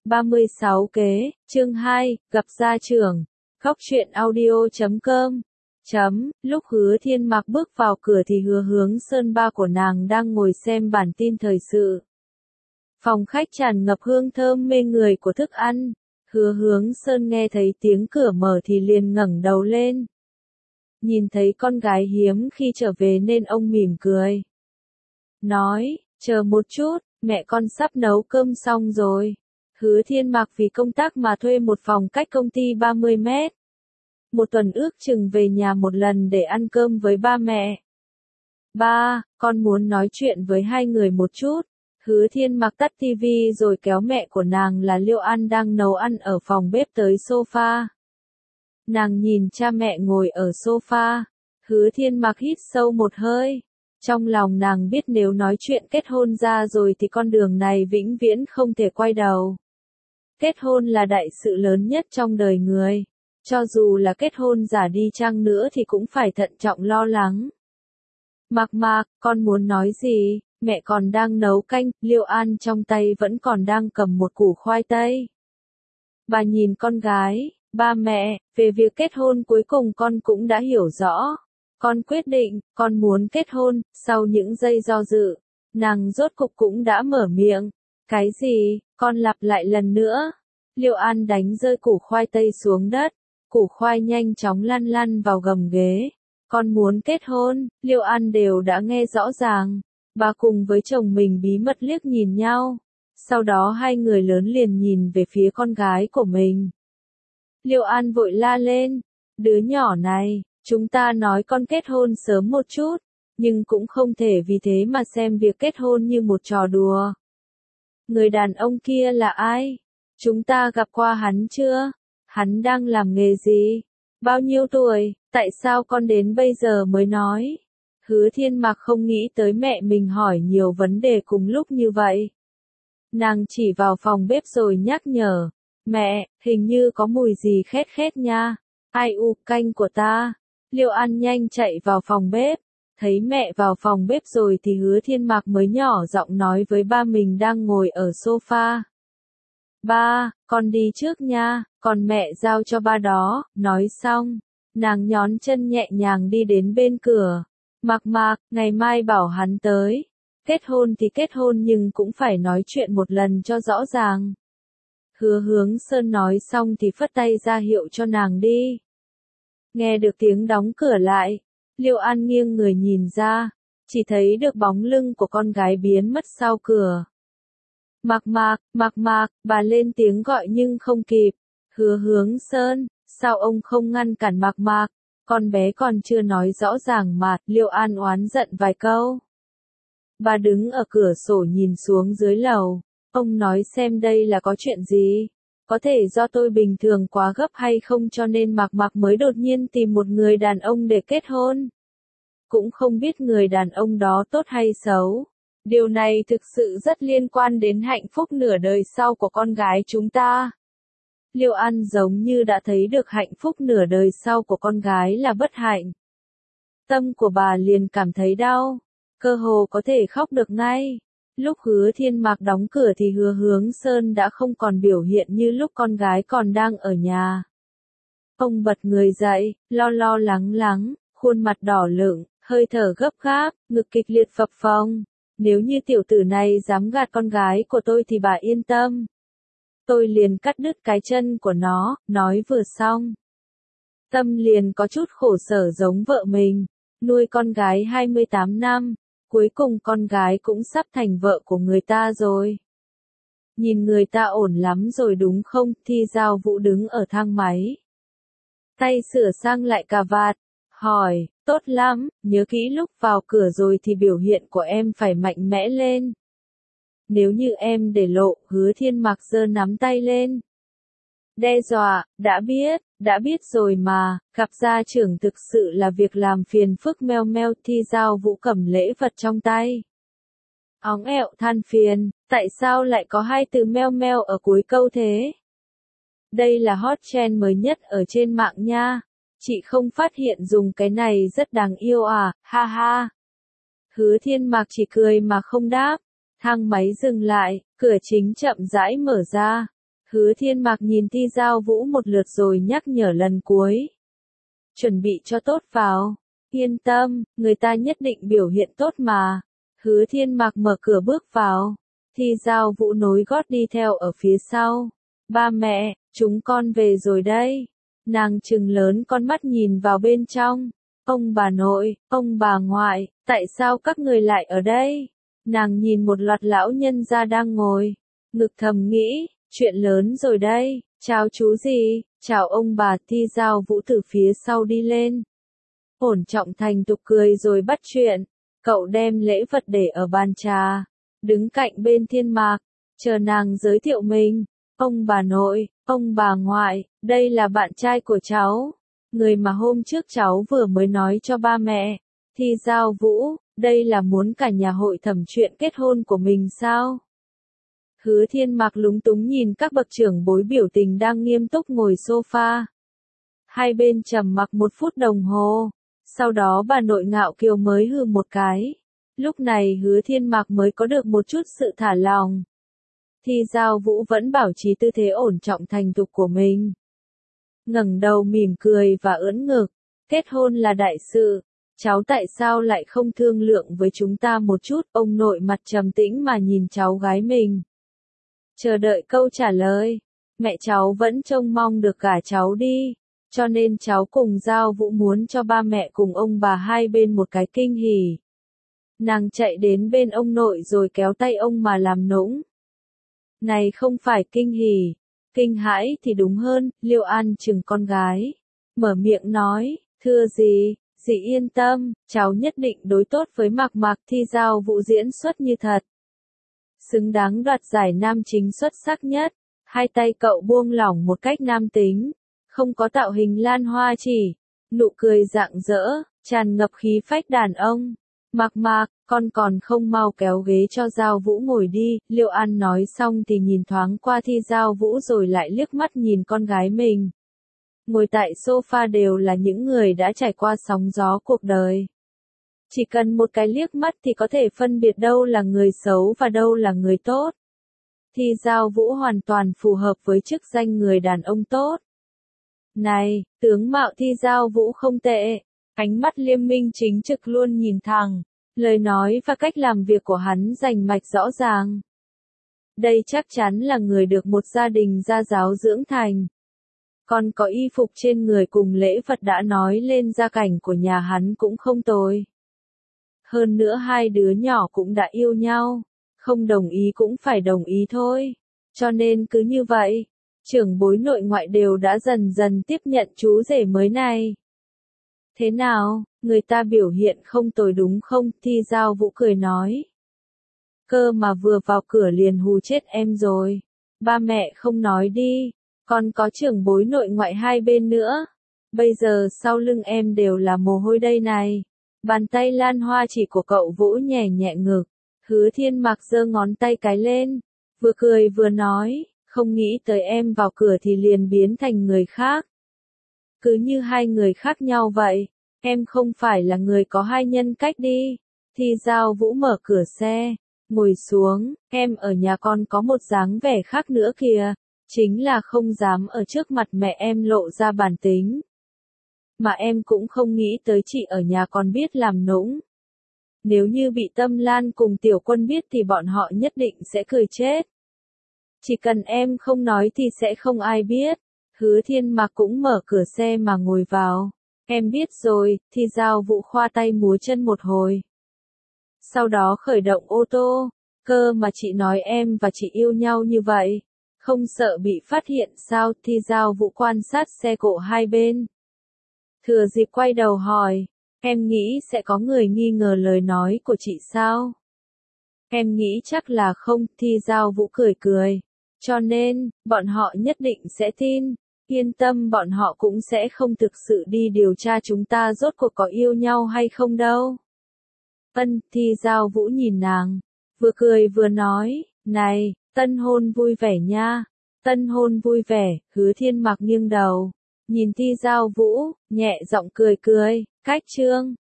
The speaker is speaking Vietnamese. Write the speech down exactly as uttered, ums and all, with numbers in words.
ba mươi sáu kế, chương hai, gặp gia trưởng. Khóc chuyện audio chấm com. Chấm, lúc Hứa Thiên Mạc bước vào cửa thì Hứa Hướng Sơn ba của nàng đang ngồi xem bản tin thời sự. Phòng khách tràn ngập hương thơm mê người của thức ăn. Hứa Hướng Sơn nghe thấy tiếng cửa mở thì liền ngẩng đầu lên. Nhìn thấy con gái hiếm khi trở về nên ông mỉm cười. Nói, chờ một chút, mẹ con sắp nấu cơm xong rồi. Hứa Thiên Mạc vì công tác mà thuê một phòng cách công ty ba mươi mét. Một tuần ước chừng về nhà một lần để ăn cơm với ba mẹ. Ba, con muốn nói chuyện với hai người một chút. Hứa Thiên Mạc tắt tivi rồi kéo mẹ của nàng là Liêu An đang nấu ăn ở phòng bếp tới sofa. Nàng nhìn cha mẹ ngồi ở sofa. Hứa Thiên Mạc hít sâu một hơi. Trong lòng nàng biết nếu nói chuyện kết hôn ra rồi thì con đường này vĩnh viễn không thể quay đầu. Kết hôn là đại sự lớn nhất trong đời người. Cho dù là kết hôn giả đi chăng nữa thì cũng phải thận trọng lo lắng. Mạc Mạc, con muốn nói gì? Mẹ còn đang nấu canh, Liêu An trong tay vẫn còn đang cầm một củ khoai tây. Bà nhìn con gái, ba mẹ, về việc kết hôn cuối cùng con cũng đã hiểu rõ. Con quyết định, con muốn kết hôn, sau những giây do dự, nàng rốt cục cũng đã mở miệng. Cái gì, con lặp lại lần nữa. Liêu An đánh rơi củ khoai tây xuống đất, củ khoai nhanh chóng lăn lăn vào gầm ghế. Con muốn kết hôn, Liêu An đều đã nghe rõ ràng. Bà cùng với chồng mình bí mật liếc nhìn nhau. Sau đó hai người lớn liền nhìn về phía con gái của mình. Liêu An vội la lên, đứa nhỏ này, chúng ta nói con kết hôn sớm một chút, nhưng cũng không thể vì thế mà xem việc kết hôn như một trò đùa. Người đàn ông kia là ai? Chúng ta gặp qua hắn chưa? Hắn đang làm nghề gì? Bao nhiêu tuổi? Tại sao con đến bây giờ mới nói? Hứa Thiên Mạc không nghĩ tới mẹ mình hỏi nhiều vấn đề cùng lúc như vậy. Nàng chỉ vào phòng bếp rồi nhắc nhở. Mẹ, hình như có mùi gì khét khét nha. Ai u, canh của ta. Liêu An nhanh chạy vào phòng bếp. Thấy mẹ vào phòng bếp rồi thì Hứa Thiên Mạc mới nhỏ giọng nói với ba mình đang ngồi ở sofa. Ba, con đi trước nha, còn mẹ giao cho ba đó. Nói xong, nàng nhón chân nhẹ nhàng đi đến bên cửa. Mạc Mạc, ngày mai bảo hắn tới. Kết hôn thì kết hôn nhưng cũng phải nói chuyện một lần cho rõ ràng. Hứa Hướng Sơn nói xong thì phất tay ra hiệu cho nàng đi. Nghe được tiếng đóng cửa lại, Liêu An nghiêng người nhìn ra, chỉ thấy được bóng lưng của con gái biến mất sau cửa. Mạc Mạc, Mạc Mạc, bà lên tiếng gọi nhưng không kịp. Hứa Hướng Sơn, sao ông không ngăn cản Mạc Mạc? Con bé còn chưa nói rõ ràng mà, Liêu An oán giận vài câu. Bà đứng ở cửa sổ nhìn xuống dưới lầu. Ông nói xem đây là có chuyện gì? Có thể do tôi bình thường quá gấp hay không cho nên Mạc Mạc mới đột nhiên tìm một người đàn ông để kết hôn. Cũng không biết người đàn ông đó tốt hay xấu. Điều này thực sự rất liên quan đến hạnh phúc nửa đời sau của con gái chúng ta. Liêu An giống như đã thấy được hạnh phúc nửa đời sau của con gái là bất hạnh. Tâm của bà liền cảm thấy đau, cơ hồ có thể khóc được ngay. Lúc Hứa Thiên Mạc đóng cửa thì Hứa Hướng Sơn đã không còn biểu hiện như lúc con gái còn đang ở nhà. Ông bật người dậy, lo lo lắng lắng, khuôn mặt đỏ lựng, hơi thở gấp gáp, ngực kịch liệt phập phồng. Nếu như tiểu tử này dám gạt con gái của tôi thì bà yên tâm. Tôi liền cắt đứt cái chân của nó, nói vừa xong. Tâm liền có chút khổ sở giống vợ mình, nuôi con gái hai mươi tám năm, cuối cùng con gái cũng sắp thành vợ của người ta rồi. Nhìn người ta ổn lắm rồi đúng không? Thi Giao Vũ đứng ở thang máy. Tay sửa sang lại cà vạt, hỏi, tốt lắm, nhớ kỹ lúc vào cửa rồi thì biểu hiện của em phải mạnh mẽ lên. Nếu như em để lộ, Hứa Thiên Mạc giơ nắm tay lên. Đe dọa, đã biết, đã biết rồi mà, gặp gia trưởng thực sự là việc làm phiền phức meo meo. Thi Giao Vũ cầm lễ vật trong tay. Óng ẹo than phiền, tại sao lại có hai từ meo meo ở cuối câu thế? Đây là hot trend mới nhất ở trên mạng nha. Chị không phát hiện dùng cái này rất đáng yêu à, ha ha. Hứa Thiên Mạc chỉ cười mà không đáp. Thang máy dừng lại, cửa chính chậm rãi mở ra. Hứa Thiên Mạc nhìn Thi Giao Vũ một lượt rồi nhắc nhở lần cuối. Chuẩn bị cho tốt vào. Yên tâm, người ta nhất định biểu hiện tốt mà. Hứa Thiên Mạc mở cửa bước vào. Thi Giao Vũ nối gót đi theo ở phía sau. Ba mẹ, chúng con về rồi đây. Nàng trừng lớn con mắt nhìn vào bên trong. Ông bà nội, ông bà ngoại, tại sao các người lại ở đây? Nàng nhìn một loạt lão nhân gia đang ngồi. Ngực thầm nghĩ, chuyện lớn rồi đây, chào chú gì, chào ông bà. Thi Giao Vũ từ phía sau đi lên. Ổn Trọng thành tục cười rồi bắt chuyện. Cậu đem lễ vật để ở bàn trà. Đứng cạnh bên Thiên Mạc, chờ nàng giới thiệu mình. Ông bà nội, ông bà ngoại, đây là bạn trai của cháu. Người mà hôm trước cháu vừa mới nói cho ba mẹ. Thi Giao Vũ, đây là muốn cả nhà hội thẩm chuyện kết hôn của mình sao? Hứa Thiên Mạc lúng túng nhìn các bậc trưởng bối biểu tình đang nghiêm túc ngồi sofa. Hai bên trầm mặc một phút đồng hồ. Sau đó bà nội Ngạo Kiều mới hừ một cái. Lúc này Hứa Thiên Mạc mới có được một chút sự thả lòng. Thi Giao Vũ vẫn bảo trì tư thế ổn trọng thành thục của mình. Ngẩng đầu mỉm cười và ưỡn ngực. Kết hôn là đại sự. Cháu tại sao lại không thương lượng với chúng ta một chút? Ông nội mặt trầm tĩnh mà nhìn cháu gái mình. Chờ đợi câu trả lời. Mẹ cháu vẫn trông mong được gả cháu đi. Cho nên cháu cùng Giao Vũ muốn cho ba mẹ cùng ông bà hai bên một cái kinh hỉ. Nàng chạy đến bên ông nội rồi kéo tay ông mà làm nũng. Này không phải kinh hỉ, kinh hãi thì đúng hơn. Liêu An chừng con gái. Mở miệng nói, thưa dì, dì yên tâm, cháu nhất định đối tốt với Mạc Mạc. Thi Giao Vũ diễn xuất như thật. Xứng đáng đoạt giải nam chính xuất sắc nhất. Hai tay cậu buông lỏng một cách nam tính. Không có tạo hình lan hoa chỉ. Nụ cười rạng rỡ, tràn ngập khí phách đàn ông. Mạc Mạc, con còn không mau kéo ghế cho Giao Vũ ngồi đi. Liêu An nói xong thì nhìn thoáng qua Thi Giao Vũ rồi lại liếc mắt nhìn con gái mình. Ngồi tại sofa đều là những người đã trải qua sóng gió cuộc đời. Chỉ cần một cái liếc mắt thì có thể phân biệt đâu là người xấu và đâu là người tốt. Thi Giao Vũ hoàn toàn phù hợp với chức danh người đàn ông tốt. Này, tướng mạo Thi Giao Vũ không tệ. Ánh mắt liêm minh chính trực luôn nhìn thẳng. Lời nói và cách làm việc của hắn rành mạch rõ ràng. Đây chắc chắn là người được một gia đình gia giáo dưỡng thành. Còn có y phục trên người cùng lễ vật đã nói lên gia cảnh của nhà hắn cũng không tồi. Hơn nữa hai đứa nhỏ cũng đã yêu nhau. Không đồng ý cũng phải đồng ý thôi. Cho nên cứ như vậy, trưởng bối nội ngoại đều đã dần dần tiếp nhận chú rể mới này. Thế nào, người ta biểu hiện không tồi đúng không? Thi Giao Vũ cười nói. Cơ mà vừa vào cửa liền hù chết em rồi. Ba mẹ không nói đi, còn có trưởng bối nội ngoại hai bên nữa. Bây giờ sau lưng em đều là mồ hôi đây này. Bàn tay lan hoa chỉ của cậu Vũ nhẹ nhẹ ngực. Hứa Thiên Mạc giơ ngón tay cái lên. Vừa cười vừa nói, không nghĩ tới em vào cửa thì liền biến thành người khác. Cứ như hai người khác nhau vậy. Em không phải là người có hai nhân cách đi. Thi Giao Vũ mở cửa xe. Ngồi xuống, em ở nhà con có một dáng vẻ khác nữa kìa. Chính là không dám ở trước mặt mẹ em lộ ra bản tính. Mà em cũng không nghĩ tới chị ở nhà còn biết làm nũng. Nếu như bị Tâm Lan cùng Tiểu Quân biết thì bọn họ nhất định sẽ cười chết. Chỉ cần em không nói thì sẽ không ai biết. Hứa Thiên Mạc cũng mở cửa xe mà ngồi vào. Em biết rồi. Thi Giao Vũ khoa tay múa chân một hồi. Sau đó khởi động ô tô. Cơ mà chị nói em và chị yêu nhau như vậy. Không sợ bị phát hiện sao? Thi Giao Vũ quan sát xe cộ hai bên. Thừa dịp quay đầu hỏi. Em nghĩ sẽ có người nghi ngờ lời nói của chị sao? Em nghĩ chắc là không. Thi Giao Vũ cười cười. Cho nên, bọn họ nhất định sẽ tin. Yên tâm, bọn họ cũng sẽ không thực sự đi điều tra chúng ta rốt cuộc có yêu nhau hay không đâu. Ân, Thi Giao Vũ nhìn nàng. Vừa cười vừa nói, này, tân hôn vui vẻ nha. Tân hôn vui vẻ. Hứa Thiên Mạc nghiêng đầu. Nhìn Thi Giao Vũ, nhẹ giọng cười cười. Cách chương.